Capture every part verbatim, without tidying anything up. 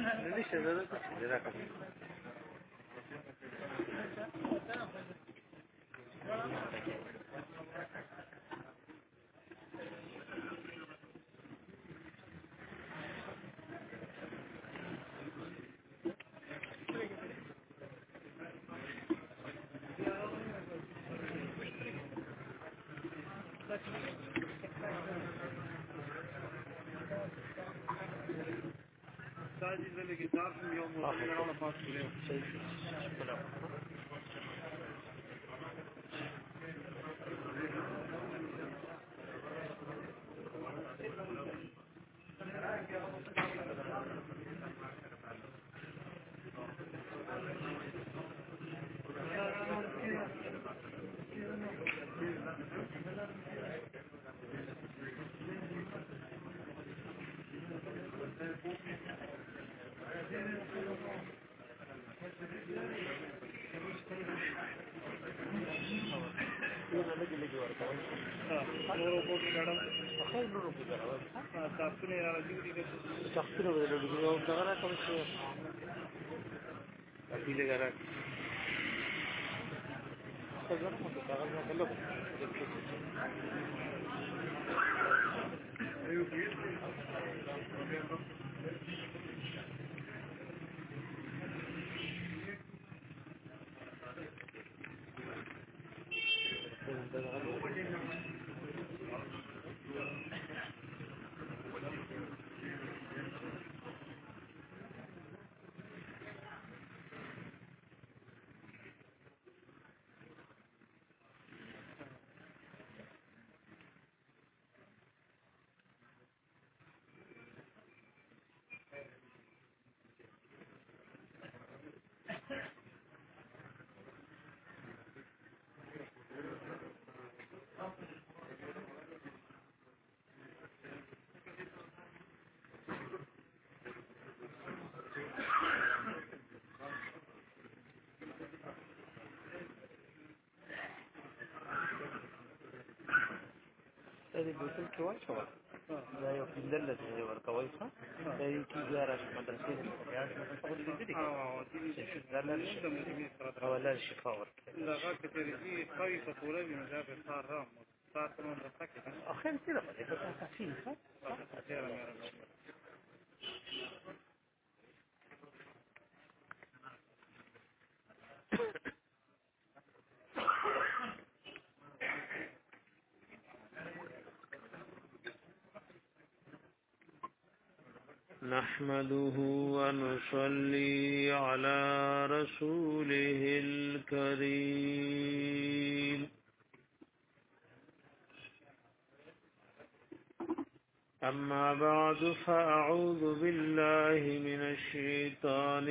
نشته زړه ته چې راکړه تاجي زله کې دار یو مو راوړل پاس کړو لګي لګي ورکوي نورو کو کې غړم خو نورو کې غړم تاسو نه راځي دي تاسو نو ورته یو څنګه راکوي چې اپی له غره څنګه مو ته کاغذ نه کلو ایو کې دې بوتل کې واچو دا یو کیندل لته ورکوي څه دا یو کی ګارا مدرسې ته بیا څه څه دې دي او دې دا لر شي او لر شي فور دا غا کې دې خوي په پوره دې نه ځای په سار رام سار ته نو راځي اخر څه راځي په تاسو څه نحمده ونصلي على رسوله الكريم أما بعد فأعوذ بالله من الشيطان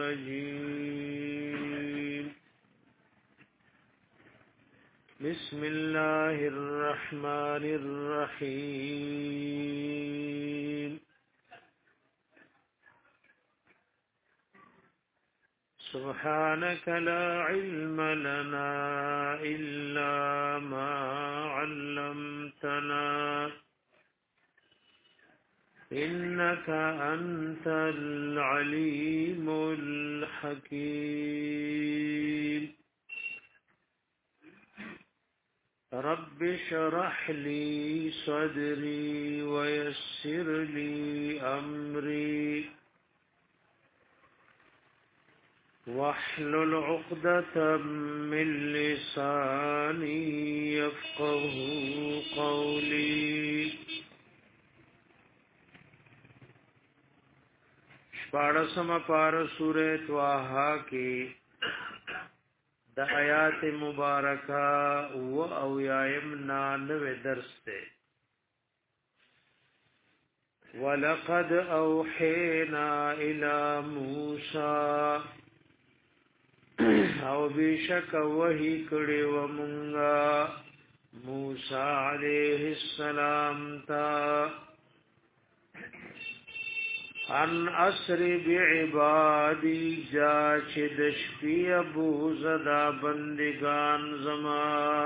الرجيم بسم الله الرحمن الرحيم سبحانك لا علم لنا إلا ما علمتنا إنك أنت العليم الحكيم رب اشرح لي صدري ويسر لي أمري واحلل عقدة من لساني يفقه قولي شپاڑسم پار سورت واہا کی د آیات مبارکہ و اویائم نانوے درس تے وَلَقَدْ أَوْحَيْنَا إِلَى مُوسَى او بیشک وحی کړي و مونږه موسی علیہ السلام تا ان اسر بعبادی جا چې د شپې ابو زدا بندگان زما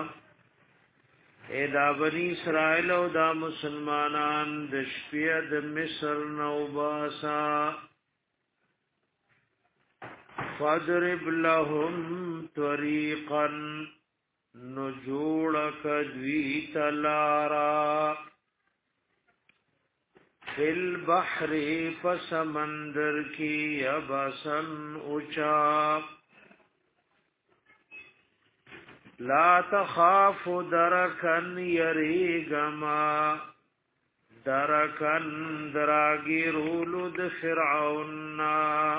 اے دا بنی اسرائیل او دا مسلمانان د شپې د مصر نو باسا فاضرب لهم طریقا نجوڑک دوی تلارا فی البحر فسمندر کی یبسن اچا لا تخاف درکن یریگما درکن دراگی رولو د فرعوننا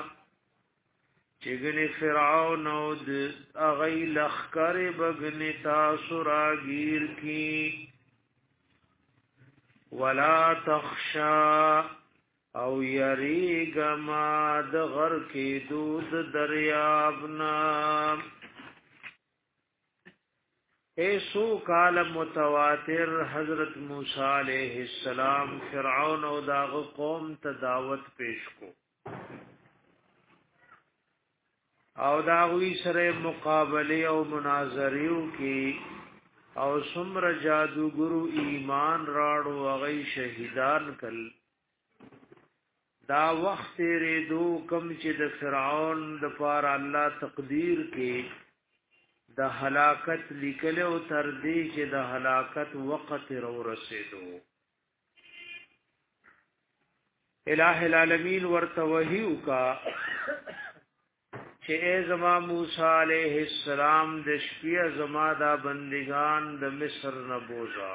چگنی فرعون او د اغی لخکر بگنی تاسو راگیر کی ولا تخشا او یریگما د غر کی دود دریابنا ایسو کال متواتر حضرت موسی علیہ السلام فرعون او داغ قوم ته دعوت پیش کو او داوی سره مقابله او مناظریو کی او سمر جادوګرو ایمان راړو هغه شهیدان کل دا وخت ریدو کم چې د فرعون د پار الله تقدیر کې د هلاکت لیکل او تر دې چې د هلاکت وخت رو رسیدو الہ العالمین ورته وحیو کا چې ای زما موسی علیہ السلام د شپې زما دا بندگان د مصر نه بوزا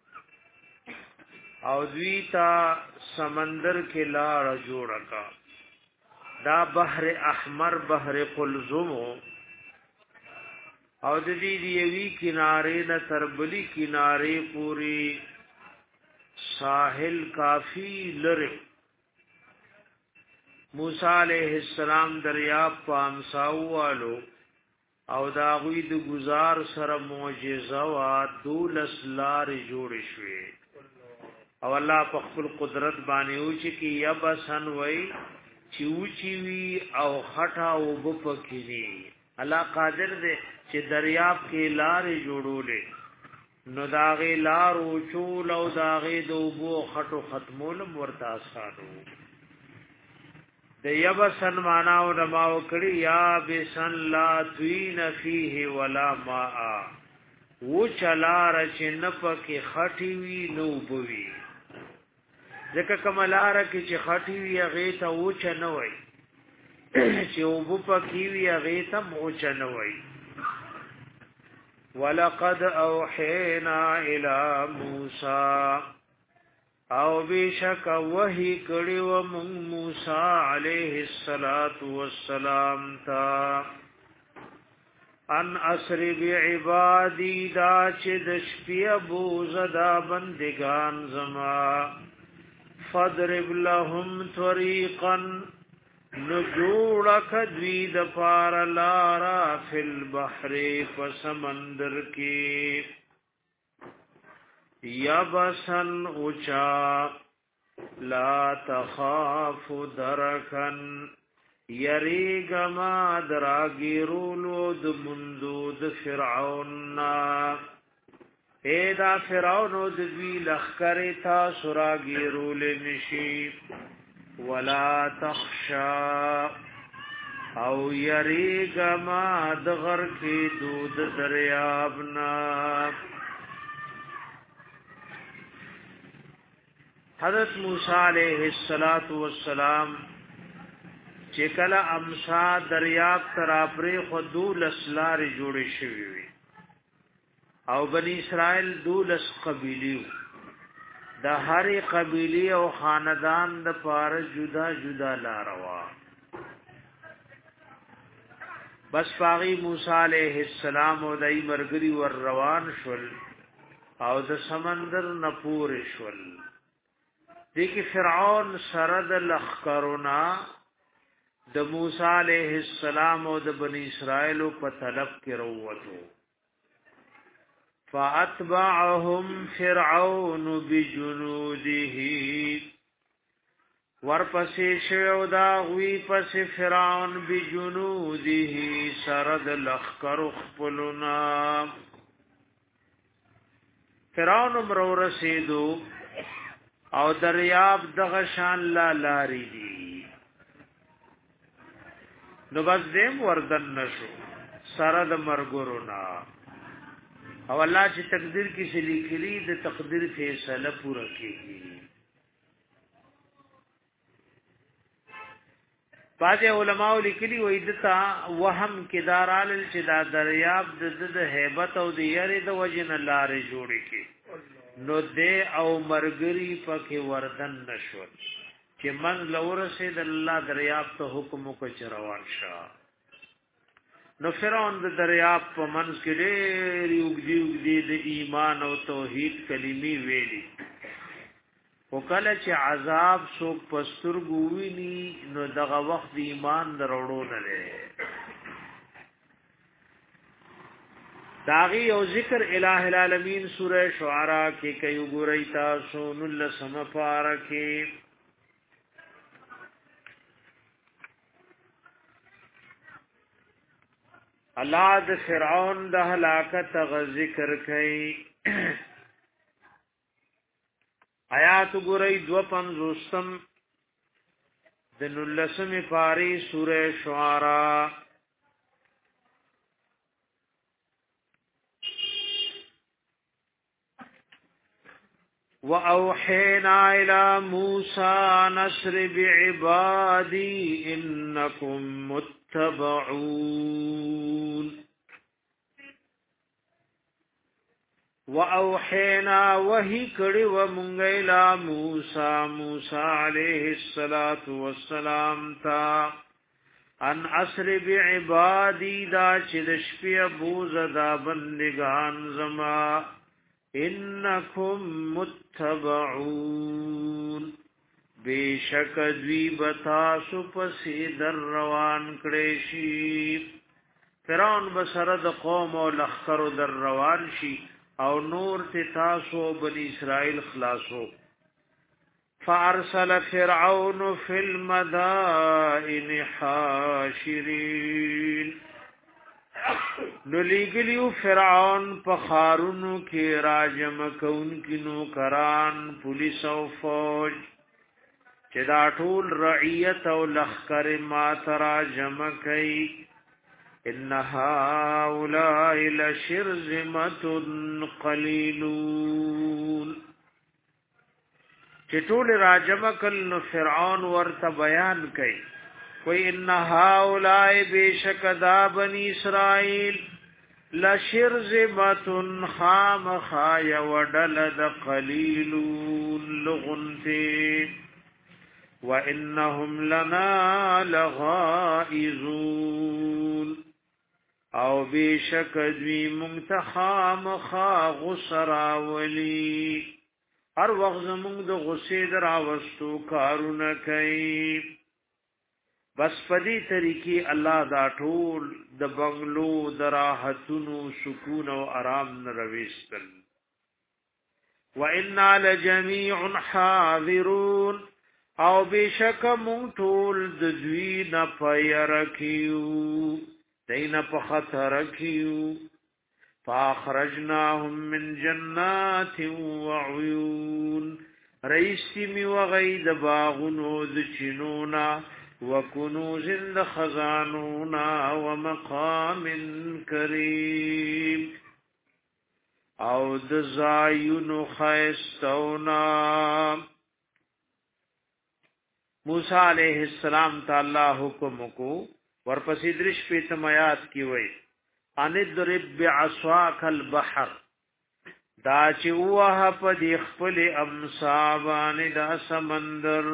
او دوی تا سمندر کې لار جوړه کا دا بحر احمر بحر قلزم او د دې دیوی کنارې نه تر بلی کنارې پوری ساحل کافی لره موسی علیہ السلام دریاب پامساوالو او دا غوی د گزار سره معجزه وا دولس لار جوړ شوې او الله په خپل قدرت باندې او چې کی یبسن وای چې اوچی وی او خټا او بپکې الله قادر دې چې دریاب کې لارې جوړولې نو داغه لار او چول او داغه دوبو خټو ختمول ورته آسانو د یبسن معنا او نماو کړي یا بسن لا توین فیه ولا ماء و چلار چې نپکه خټي وی نو بوي ځکه کملار کې چې خټي وی هغه ته و چ نه وای چې وبو پکې وی هغه ته مو چ نه وای ولقد اوحینا الی موسی او بیشک وحی کړي و موسی علیہ الصلات والسلام تا ان اسر بعبادی دا چې د شپې بوز دا بندگان زما فضرب لهم طریقا نجوڑک دوی د پار لارا فی البحر فسمندر کی یبسن اچا لا تخاف درکن یریگما دراگیرولو د مندود فرعوننا ایدا فرعونو د دوی لخکر تا سراگیرول نشی ولا تخشا او یریگما دغر کی دود دریابنا حضرت موسی علیہ الصلات والسلام چې کله امسا دریاب ترافری خودول اسلار جوړ شوی وي او بنی اسرائیل دولس قبیلیو د هر قبیله او خاندان د پاره جدا جدا لاروا بس پاغي موسی علیہ السلام او دای مرګری ور روان شول او د سمندر نپور شول دغه فرعون سرد لخرنا د موسی علیہ السلام او د بنی اسرائیل په طلب کې وروته فاتبعهم فرعون بجنوده ورپسې شو دا غوی پس فرعون بجنوده سرد لخر خپلنا فرعون مرو رسیدو او دریاب دغه شان لا لاری دی نو بس دیم وردن نشو سره د مرګورونا او الله چې تقدیر کې شلی کړي د تقدیر فیصله پوره کیږي. بعض علماء لیکلي وې دتا وهم کې دارال چې دا دریاب د د هیبت او د یری د وجن لارې جوړې کی نو دې او مرګري پکې وردن نشو چې من لورسه د الله دریاب ته حکم کو چروان شاه. نو فرعون د دریاب په منځ کې ډېر یوګدي یوګدي د ایمان او توحید کلمې ویلي او کله چې عذاب څوک پستر ګوویني نو دغه وخت د ایمان دروړو نه لري. داغي او ذکر الہ العالمین سورہ شعراء کې کوي ګورئ تاسو نل سم پارکه الله د فرعون د هلاکت غ ذکر کوي. آیات ګورئ دو پنځوستم د نلسم پاری سورہ شعراء وَأَوْحَيْنَا إِلَى مُوسَى نَسْرِ بِعِبَادِي إِنَّكُمْ مُتَّبَعُونَ وَأَوْحَيْنَا وَحِي کړي و مونږ إِلَى مُوسَى مُوسَى عَلَيْهِ الصَّلَاةُ وَالسَّلَامُ تا ان اسر بعبادي دا چې د شپې بوز دا بندگان زما انکم متبعون بیشک دوی بتاسو پسی در روان کړي شي. فرعون بسره د قوم او لخر در روان شي او نور ته تاسو بنی اسرائیل خلاصو. فارسل فرعون فی المدائن حاشرین نو لیگلیو فرعون په خارونو کې راجم کون کې نو کران پولیس او فوج چې دا ټول رعیت او لخر ما ترا جمع کوي. ان هؤلاء لشرذمة قلیلون چې ټول راجم کل نو فرعون ورته بیان کوي کوئی ان هؤلاء بیشک دا بنی اسرائیل لشرذمة خام خای ودلد قلیلون لغنتی وانهم لنا لغائزون او بیشک دوی منتخام خا غسرا ولی هر وخت زمونږ د غصې دراوستو کارونه کوي. بس پدی طریقې الله دا ټول د بنگلو دراحتونو سکون او آرام نرويستل. وَإِنَّا لَجَمِيعٌ حَاذِرُونَ او بشک مون ټول د دوی نه پيرکیو دینه په خطر کیو. فاخرجناهم من جنات وعيون رئیسی وغید باغونو د چینونا وکنوز د خزانونا ومقام کریم او د زایونو خیستونا. موسی علیہ السلام تعالی حکم کو ورپسې درش په تمیات کی وای ان ضرب بعصاک البحر دا چې وه په دې خپل امصابان دا سمندر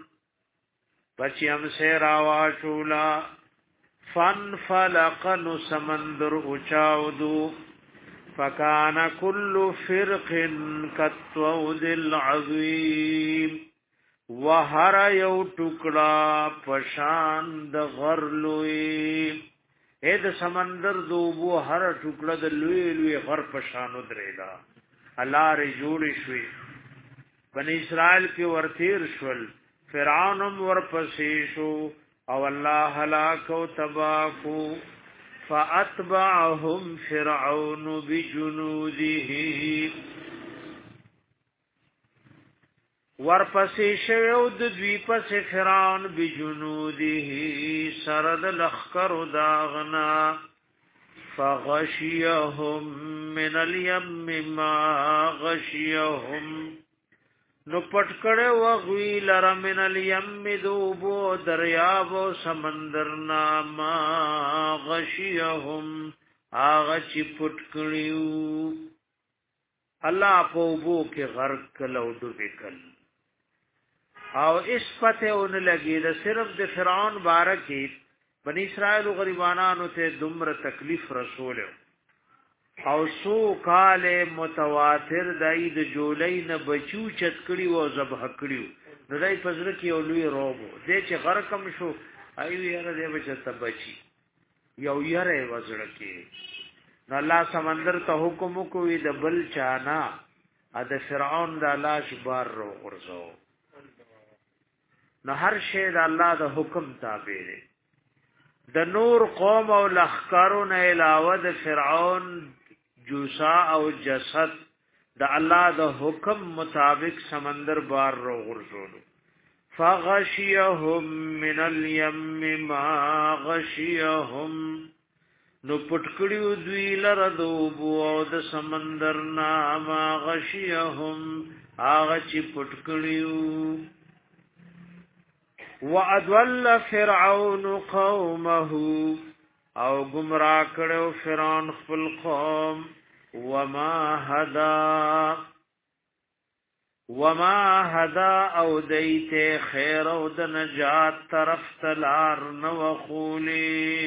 پچیم سے راوا شولا فن فلقن سمندر اچاودو فکان کل فرق کالطود العظیم وهر یو ټکړه پشان د غرلوی اې د سمندر دوبو هر ټکړه د لوی لوی غر پشانو درېدا الله ری جوړ شوی. بنی اسرائیل کې ورتیر شول فرعون ورپسې شو او الله هلاک او تباہ کو. فاتبعهم فرعون بجنوده ورپسې شوو د دوی پسې فرعون بجنوده سرد لخر داغنا فغشيهم من اليم ما غشيهم نو پټکړه وغوی لره من الیم دوبو دریاب او سمندر ناما غشيهم آغا چی پټکړیو الله په بو کې غرق کلو ډوبکل او اس پته اون لګی د صرف د فرعون بارکی بنی اسرائیل غریبانانو ته دمر تکلیف رسول او سو کال متواتر دای د جولای نه بچو چتکړی او ذبح کړیو نو دای پزړه کې اولوی روبو دې چې غرقم شو ایو یاره دې بچته بچی یو یاره وزړه کې نو الله سمندر ته حکم کوي د بل چانا ا د فرعون د لاش بار رو ورځو نو هر شی د الله د حکم تابع دی د نور قوم او لخرو نه علاوه د فرعون جوسا او جسد د الله د حکم مطابق سمندر بار رو ورځو فغشيهم من اليم ما غشيهم نو پټکړیو دوی لره دوبو او د سمندر ناما غشيهم هغه چې پټکړیو وَأَضَلَّ فِرْعَوْنُ قَوْمَهُ او گمراه کړو فرعون خپل قوم وما هدا وما هدا او دیته خیر او د نجات طرف تلار نو خولي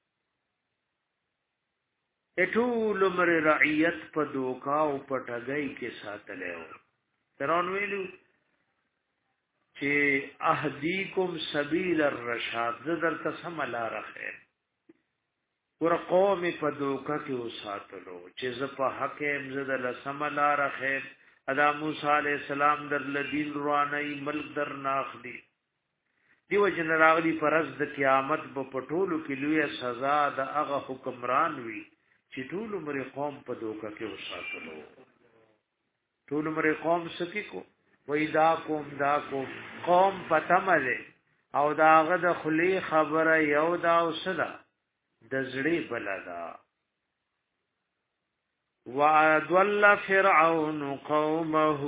اټول مر رعیت په دوکا او پټګۍ کې ساتلو فرعون ویلو چې اهدیکم سبیل الرشاد در تسم لا رخه ور قوم په دوکا کې وساتلو چې ز په حق امزد لسم لا رخه ادا موسی علیہ السلام در لدین روانای ملک در ناخلی دیو جن راغلی پرز د قیامت په پټولو کې لوی سزا د هغه حکمران وی چې ټول مر قوم په دوکا کې وساتلو ټول مر قوم سکی کو وېدا کوم دا کو قوم پتمله او داغه د خلی خبره یو دا وسدا د زړی بلدا وَأَضَلَّ فِرْعَوْنُ قَوْمَهُ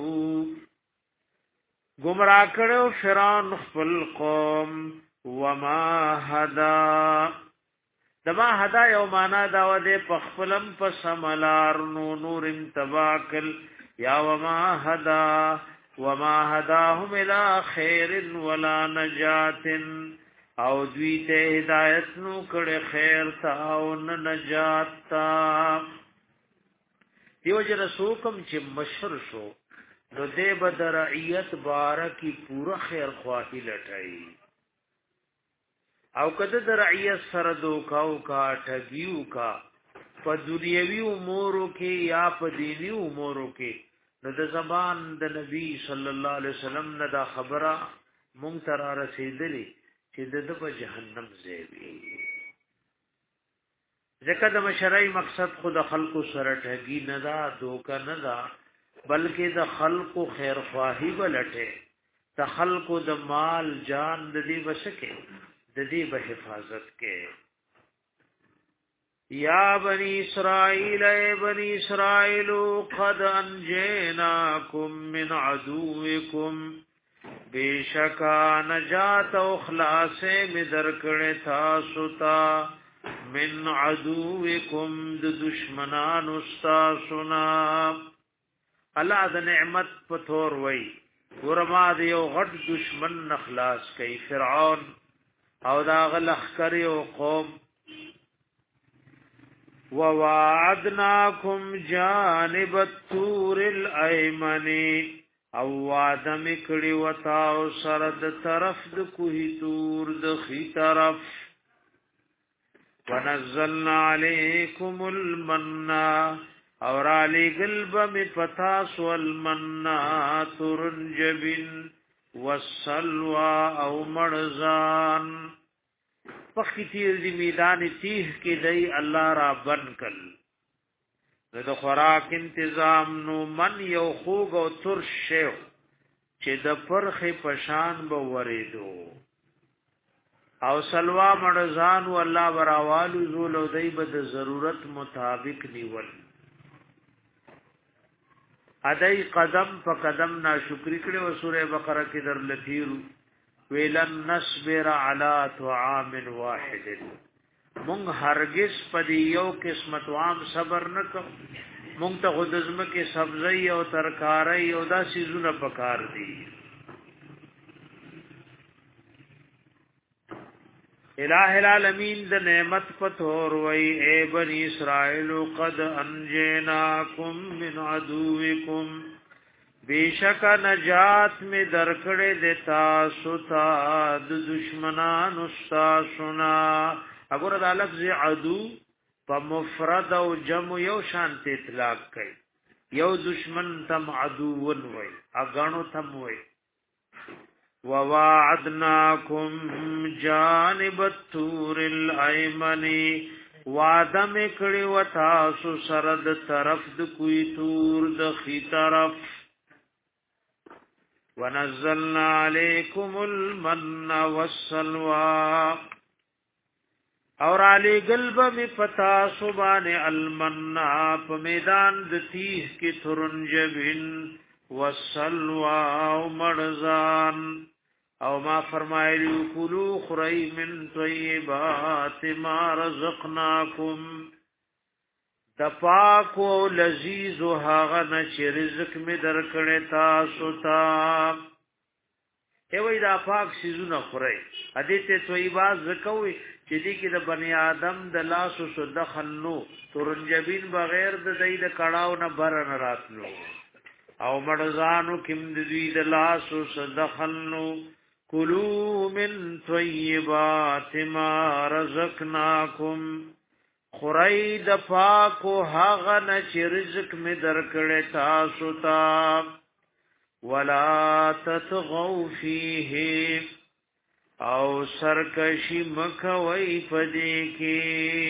گمراه کړو فرعون خپل قوم وما هدا دما هدا یو معنا دا و دې په خپلم په سملار نو نور انتباکل یا وما هدا وما هداهم الى خير ولا نجات او دوی ته هدایت نو کړه خیر تا او نجات تا دیو جن سوکم چې مشر شو نو دې بدرعیت بارکی پورا خیر خواهی لټای او کده درعیت سره دوکاو کا ټګیو کا په دنیوي امورو کې یا په دینی امورو کې نو د زبان د نبی صلی الله علیه وسلم نه دا خبره مونږ تر رسیدلې چې د په جهنم زیوی ځکه د مشرعي مقصد خود خلقو سره ټګي نه دا دوکا نه دا بلکې د خلقو خیر خواهی ولټه د خلقو د مال جان د دې وسکه د دې به حفاظت کې یا بنی اسرائیل اے بنی اسرائیل قد انجیناکم من عدوکم بیشکا نجات او خلاص می درکړه تاسو ته من عدوکم د دشمنان استاسنا الله د نعمت پتور وای ورما د یو غټ دشمن نخلاص کئ فرعون او دا غلخ کری او قوم ووعدناکم جانب الطور الایمن او وعدم کړي وتا او سرد طرف د کوهی تور د خي طرف ونزلنا علیکم المنّا اور علی قلب می پتاس والمنّا ترنجبن والسلوى او مرزان پخی تیر دی میدان تیح کی دی اللہ را بن کل د خوراک انتظام نو من یو خوگ او ترش شیو چې د پرخې پشان به وریدو او سلوا مړزان او الله براوالو زول او دای به د ضرورت مطابق نیول ادای قدم په قدم ناشکری کړي او سوره بقره کې در لتیرو ویلن نصبر علی طعام واحد مونږ هرگز په یو قسمت وام صبر نکم مونږ ته غدزمه کې سبزی او ترکاری او دا سيزونه پکار دي الہ العالمین د نعمت پتور وی اے بنی اسرائیل قد انجیناکم من عدوکم بیشک نجات میں درکڑے دیتا ستا د دشمنان استاسنا اگر دا لفظ عدو په مفرد او جمع یو شانت اطلاق کړي یو دشمن تم عدو ون وای اغانو تم وای وواعدناکم جانب الطور الایمن وعدم کړي وتا سو سرد طرف د کوی تور د خي طرف ونزلنا عليكم المن والسلوى اور علی قلب می پتا سبحان المن په میدان د تیه کې ترنجبن والسلوى او مرزان او ما فرمایلی کلو خری من طیبات ما رزقناکم د پاک او لذیذ هغه نش رزق می درکړې تاسو ته ایوې دا پاک سيزونه خوري حدیث طیبات زکوي چې دې کې د بنی آدم د لاسو سو دخل نو ترنجبین بغیر د دې د کړهو نه بر نه راتلو او مړزانو کیم دې د لاسو سو دخل نو کلو من طیبات ما رزقناکم خورای د پاکو هغه نه چې رزق می درکړې تاسو ته ولا تطغوا فيه او سرکشی مکوي پدې کې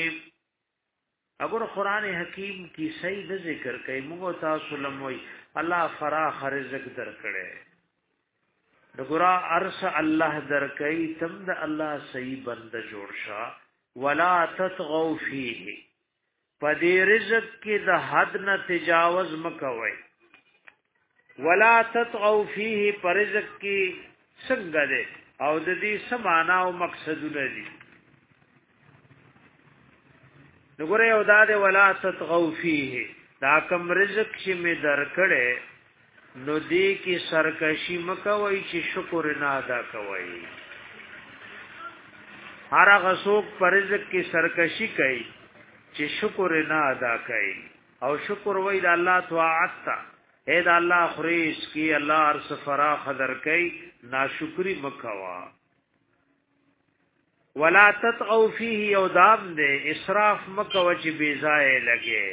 اگر قران حکیم کی صحیح ذکر کوي موږ تاسو لموي الله فراخ رزق درکړي دغرا ارس الله درکې تم د الله صحیح بند جوړ شه ولا تطغوا فيه پدې رزق کې د حد نه تجاوز مکوي ولا تطغوا فيه پر رزق کې څنګه ده او د دې سمانا او مقصدونه دي وګوره یو دا ده ولا تطغوا فيه دا کوم رزق چې می درکړې نو دې کې سرکشي مکوي چې شکر نه ادا کوي هر هغه څوک پر رزق کې سرکشي کوي چې شکر نه ادا کوي او شکر وای د الله طاعت ته اے د الله خریش کی الله ارس فراخ در کوي ناشکری مکوا ولا تطغوا فيه یودام دے اسراف مکوا چې بیزای لګي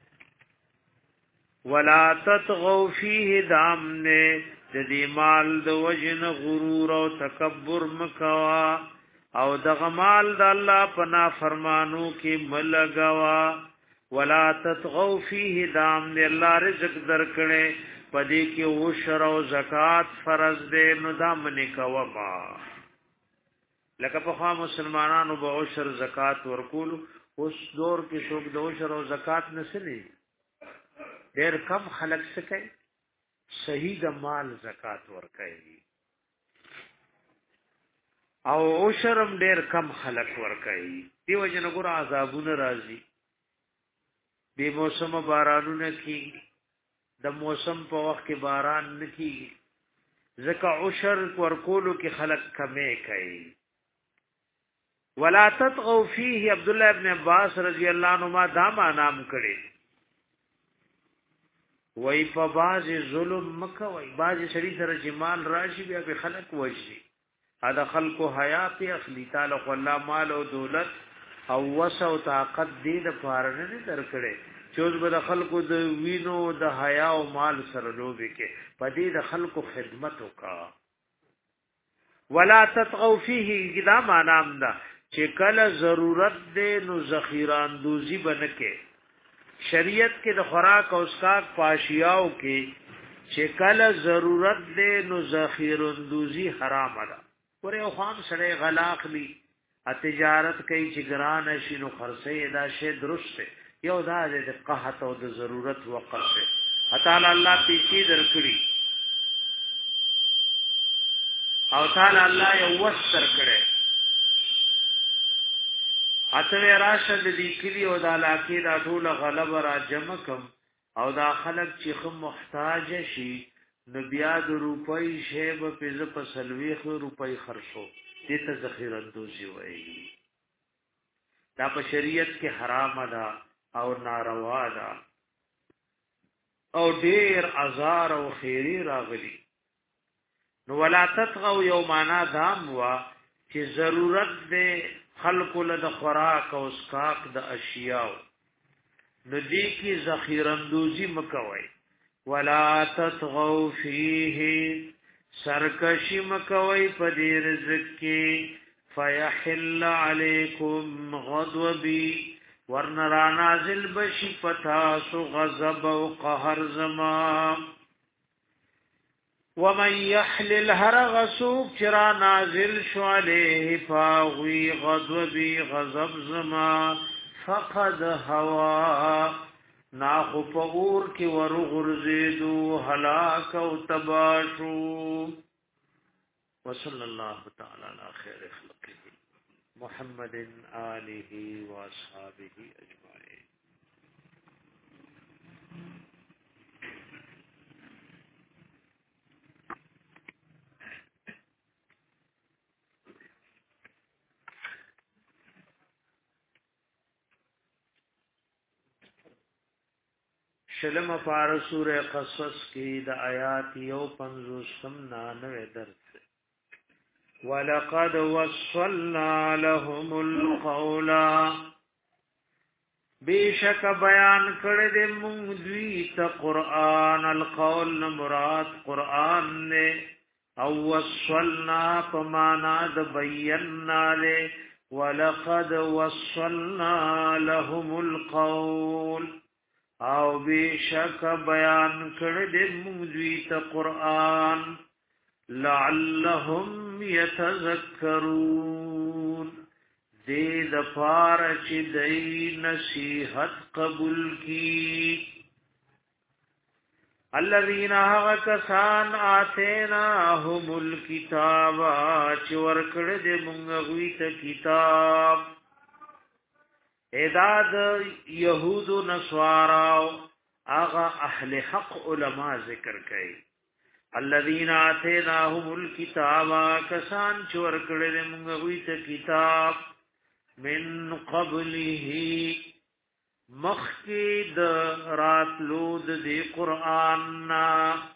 ولا تطغوا فيه دام نے د دې مال د وجن غرور او تکبر مکوا او د غمال د الله پنا فرمانو کې ملګوا ولا تطغوا فيه دام دے الله رزق درکړي پدې کې او شر او زکات فرض دې نو دام نکوا ما لکه په خوا مسلمانانو به او شر زکات ورکول اوس دور کې څوک د او شر او زکات نسلی ډېر کم خلک سکے صحیح د مال زکات ورکړي او او شرم ډېر کم خلک ورکړي دیو جن ګور عذابونه راځي بے موسم بارانونه کیږي د موسم په وخت کې باران نکېږي زکه عشر ورکولو کې خلق کمې کوي ولا تطغوا فيه عبد الله ابن عباس رضی الله عنهما دا نام کړي وای په باز ظلم مکه وای باز شری سره جمال راشي بیا به خلق وشي ادا خلق حیا په اخلی تعالی الله مال او دولت او وسع او طاقت دې د فارنه نه درکړي چوز به د خلقو د وینو د حیا او مال سره لوبي کې پدې د خلقو خدمت وکا ولا تطغوا فيه دا معنی ده چې کله ضرورت دې نو ذخیران دوزی بنکه شریعت کې د خوراک او اسکاک پاشیاو کې چې کله ضرورت دې نو ذخیرندوزی حرام ده. ورې او خام سره غلاقلی ا تجارت کوي چې ګران شي نو خرڅه دا شی درست دی. یو دا د قحط او د ضرورت وقت دی. تعالی الله پیسې درکړي او تعالی الله یو وستر کړي. اته راشه د دې کلی او د علاقې دا ټول غلب را جمع کم او دا خلق چې خو محتاج شي نو بیا د روپۍ شی به په په سلويخ روپۍ خرڅو دې ته ذخیره اندوزي وایي. دا په شریعت کې حرام ده او ناروا ده او ډیر ازار او خیری راغلي. نو ولا تطغوا یو معنا دام وا چې ضرورت دې خلق له د خوراک او اسکاک د اشیاء نو دې کې ذخیره اندوزي مکوي. ولا تطغوا فيه سرکشی مکوي په دې رزق کې فيحل عليكم غضبي ورنرا نازل بشي پتا سو غضب او قهر زما. ومن يحلل هرغسوب چرا نازل شو عليه فاغوي غضبي غضب زما فقد هوا ناخو پغور کی ورغرزیدو هلاک او تباشو. وصلی اللہ تعالی علی خیر خلقه محمد آلہ و اصحابہ اجمعین. شلم پار سورہ قصص کی دا آیات یو پنزوستم نانوے درس. وَلَقَدْ وَصَّلْنَا لَهُمُ الْقَوْلَ بیشک بیان کردے مونگدوی تا قرآن. القول مراد قرآن نے او وصلنا پمانا دا بینا لے. وَلَقَدْ وَصَّلْنَا لَهُمُ الْقَوْلَ او بیشک بیان کردے مونگدوی تا قرآن لعلهم یتذکرون دے دفار چی دی نصیحت قبول کی. الذین آغا کسان آتیناهم الکتاب چی ورکڑ دے مونگوی تا کتاب. اعداد یہود و نصاراو آغا اہل حق علماء ذکر کئی. الذین آتیناهم الکتاب کسان چور کڑے منگوی تا کتاب من قبله مخید راتلود دی قرآننا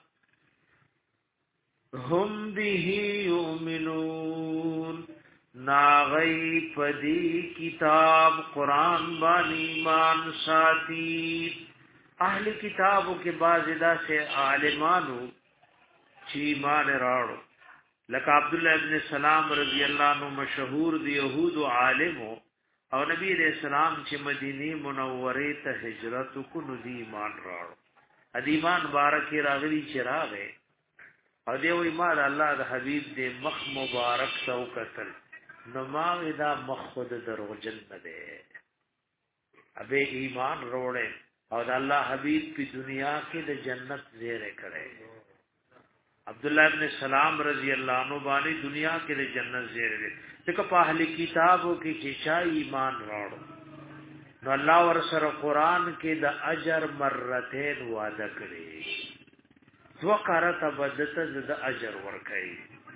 هم به یؤمنون ناغی پدی کتاب قرآن بانی ایمان ساتی. اہل کتابوں کے بعضدہ سے عالمانو چی ایمان راڑو لکہ عبداللہ ابن سلام رضی اللہ عنہ مشہور دی یہود و عالمو او نبی علیہ السلام چی مدینی منوری تا ہجرت کنو دی ایمان راڑو. ادی ایمان بارکی راغلی چی راغے او دیو ایمان اللہ دا حبیب دے مخ مبارک سو قتل نماغ دا مخود درو جن دے. ابے ایمان روڑے اور اللہ حبیب کی دنیا کی دا جنت زیرے کرے. عبداللہ ابن سلام رضی اللہ عنہ بانی دنیا کے دا جنت زیرے دے. دیکھا پاہلی کتابوں کی چیچائی ایمان روڑو نو اللہ ورسر قرآن کے دا اجر مرتین وعدہ کرے. دو قرط بدتا دا اجر ورکئی.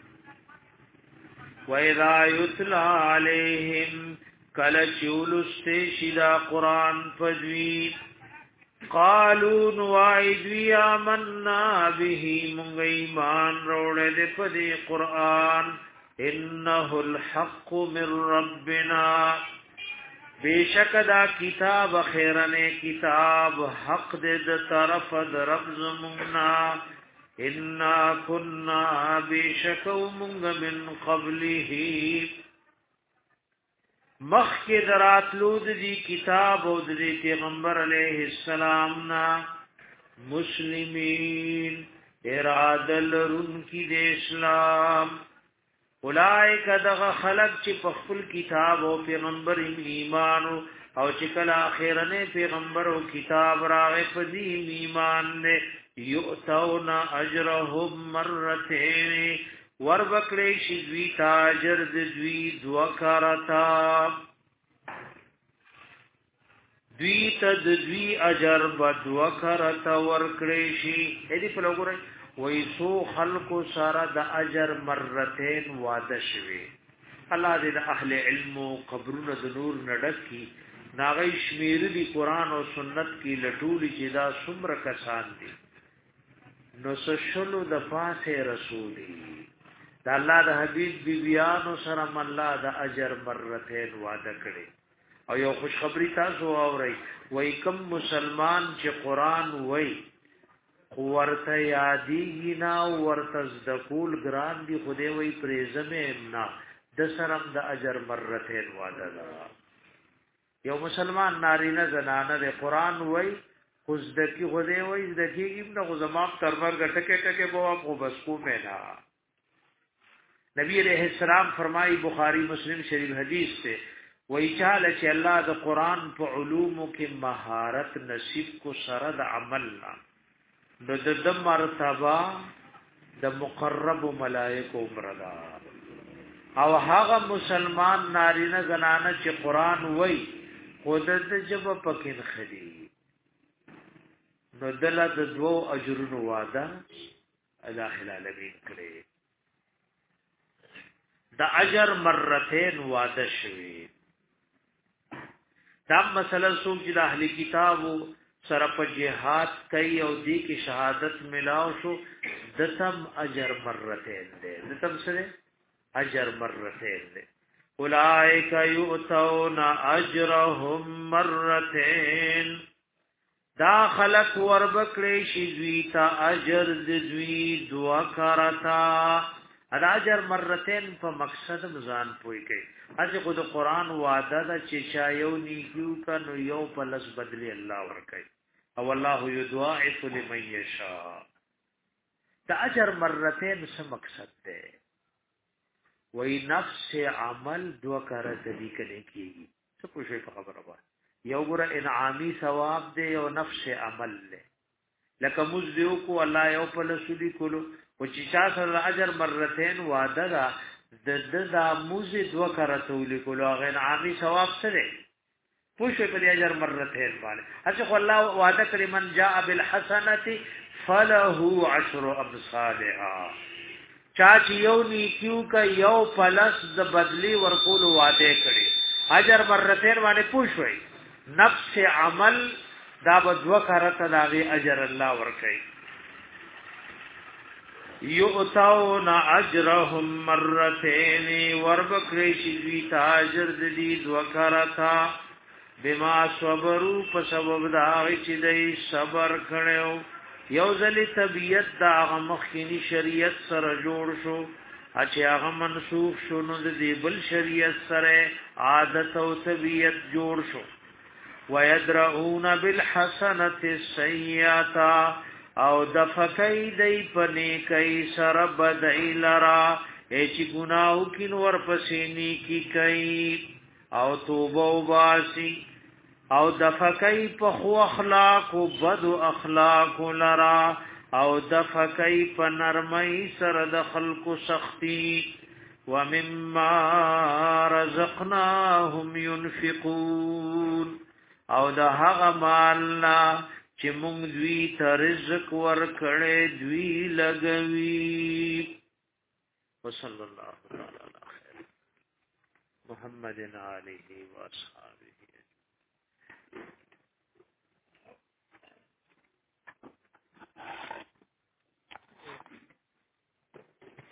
وَإِذَا يُتْلَى عَلَيْهِمْ كَلَچُولُ اسْتَشِدَا قُرْآن فَدْوِي قَالُوا نُوَائِدْوِي آمَنَّا بِهِ مُنْغَ ایمان روڑے دے پدے قرآن إِنَّهُ الْحَقُّ مِنْ رَبِّنَا بیشک دا کتاب خیرنے کتاب حق دے دا طرف دا رب زمنا. انا کننا بیشک ومنگ من قبله مخ کے دراتلود دی کتاب او دی پیغمبر علیہ السلام نا مسلمین دلرن کی د اسلام اولائک دغه خلق چې په خپل کتاب او پیغمبر ایمان او چې کله اخرنه پیغمبر او کتاب راغې په دې ایمان نه یؤتون اجرهم مرتين وربکلی شي دوی تاجر د دوی دوکارتا دوی ته د دوی اجر بد وکړه ورکړی شي دې په لګورئ ویسو خلق سره د اجر مرتين وعده شوی الله دې د اهل علم او قبرونو د نور نډکی ناغی شمیر دی قران او سنت کی لټولی چې دا څومره کسان دي نو سشلو د پاسه رسولي دا الله د حبيب بیبيانو سره الله د اجر مرتين وعده کړی او یو خوش خبری تاسو اورئ وای کوم مسلمان چې قران وای ورته یادی نه ورته ذکول ګران دی خدای وای پریزمه امنا د سرم د اجر مرتين وعده ده یو مسلمان نارینه زنانه د قران وای خزدکی خدای وای ذکی ابن غزماق تربر غټکه ټکه بو خو بس کو مینا نبی علیہ السلام فرمائی بخاری مسلم شریف حدیث سے وای چاله چې الله د قران په علومو کې مهارت نصیب کو سره د عملنا د د مرتبه د مقرب ملائکه عمردا او هغه مسلمان نارینه زنانه چې قران وای خود د جب پکین خدي نو دله د دوو اجرونو وعده الله العالمین کړی د اجر مرتين وعده شوی دا مسله څوک چې د اهلی کتابو سره په جهاد کوي او دې کې شهادت ملاو شو د تم اجر مرتين دی د تم سره اجر مرتين دی اولئک یؤتون اجرهم مرتين دا خلق وربکلی شي دوی تا اجر د دوی دوا کرتا اجر مرتين په مقصد مزان پوي کوي اځه خود قران وعده دا چې شایو نیکیو کنو یو پلس بدلی الله ور کوي او الله یضاعف لمن یشاء دا اجر مرتين څه مقصد ده وای نفس عمل دو کرته دي کله کیږي څه پوښي په خبره وای یو ګره انعامی ثواب دی او نفس عمل له لکه مزدیو کو الله یو په لسودی کولو او چې چا سره اجر مرتين وعده دا د د د مزد دو کرته ولیکلو غیر انعامی ثواب سره پوښي په اجر مرتين باندې اڅه خو الله وعده کړی من جاء بالحسنه فله عشر امثالها چا چې یو نیکیو کا یو پلس د بدلی ورکول وعده کړي اجر مرتين باندې پوښوي نفس عمل دا بدو کرته داغي اجر الله ورکړي یؤتون اجرهم مرتين وربکړي چې تاجر دې دو کرتا بما صبروا په سبب دا چې دې صبر کړو یو ځلی طبیعت دا هغه مخکینی شریعت سره جوړ شو چې هغه منسوخ شو نو د دې بل شریعت سره عادت او طبیعت جوړ شو ويدرؤون بالحسنه السيئه او دفقای دی پنی کای سره بدای لرا چې ګناو کین ور پسې نیکی کای او توبه وباسي او دفقای په خو اخلاق او بد اخلاق لرا او دفقای په نرمۍ سره د خلقو سختی ومما رزقناهم ينفقون او د هغه مالنا چې موږ دوی ته رزق ورکړې دوی لګوي وصلی الله تعالی علی محمد علیه و اصحابہ